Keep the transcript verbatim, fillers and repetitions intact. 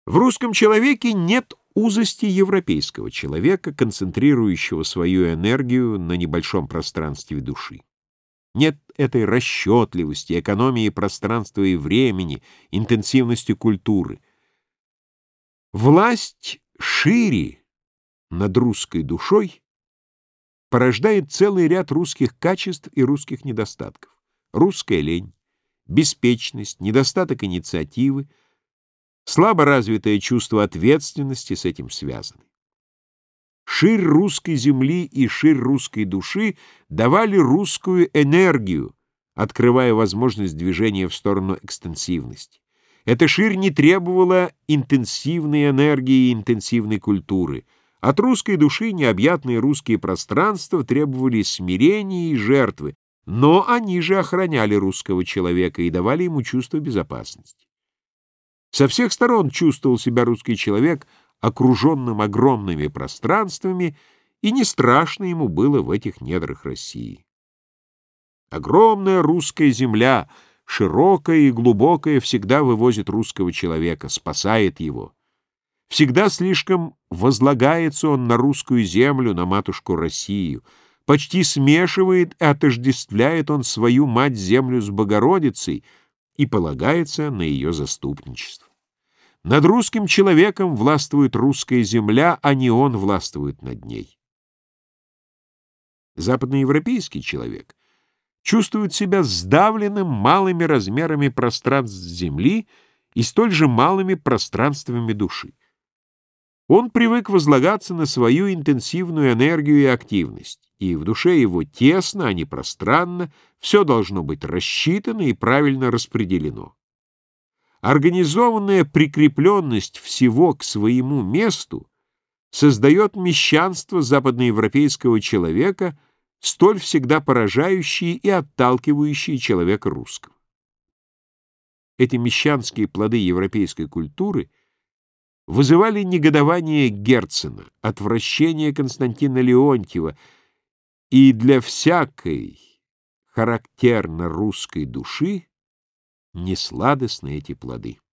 В русском человеке нет узости европейского человека, концентрирующего свою энергию на небольшом пространстве души. Нет этой расчетливости, экономии пространства и времени, интенсивности культуры. Власть шире над русской душой порождает целый ряд русских качеств и русских недостатков. Русская лень, беспечность, недостаток инициативы, слабо развитое чувство ответственности с этим связаны. Ширь русской земли и ширь русской души давали русскую энергию, открывая возможность движения в сторону экстенсивности. Эта ширь не требовала интенсивной энергии и интенсивной культуры. От русской души необъятные русские пространства требовали смирения и жертвы, но они же охраняли русского человека и давали ему чувство безопасности. Со всех сторон чувствовал себя русский человек окруженным огромными пространствами, и не страшно ему было в этих недрах России. Огромная русская земля, широкая и глубокая, всегда вывозит русского человека, спасает его. Всегда слишком возлагается он на русскую землю, на матушку Россию. Почти смешивает и отождествляет он свою мать-землю с Богородицей и полагается на ее заступничество. Над русским человеком властвует русская земля, а не он властвует над ней. Западноевропейский человек чувствует себя сдавленным малыми размерами пространств земли и столь же малыми пространствами души. Он привык возлагаться на свою интенсивную энергию и активность, и в душе его тесно, а не пространно, все должно быть рассчитано и правильно распределено. Организованная прикрепленность всего к своему месту создает мещанство западноевропейского человека, столь всегда поражающее и отталкивающее человека русского. Эти мещанские плоды европейской культуры вызывали негодование Герцена, отвращение Константина Леонтьева, и для всякой характерно русской души несладостны эти плоды.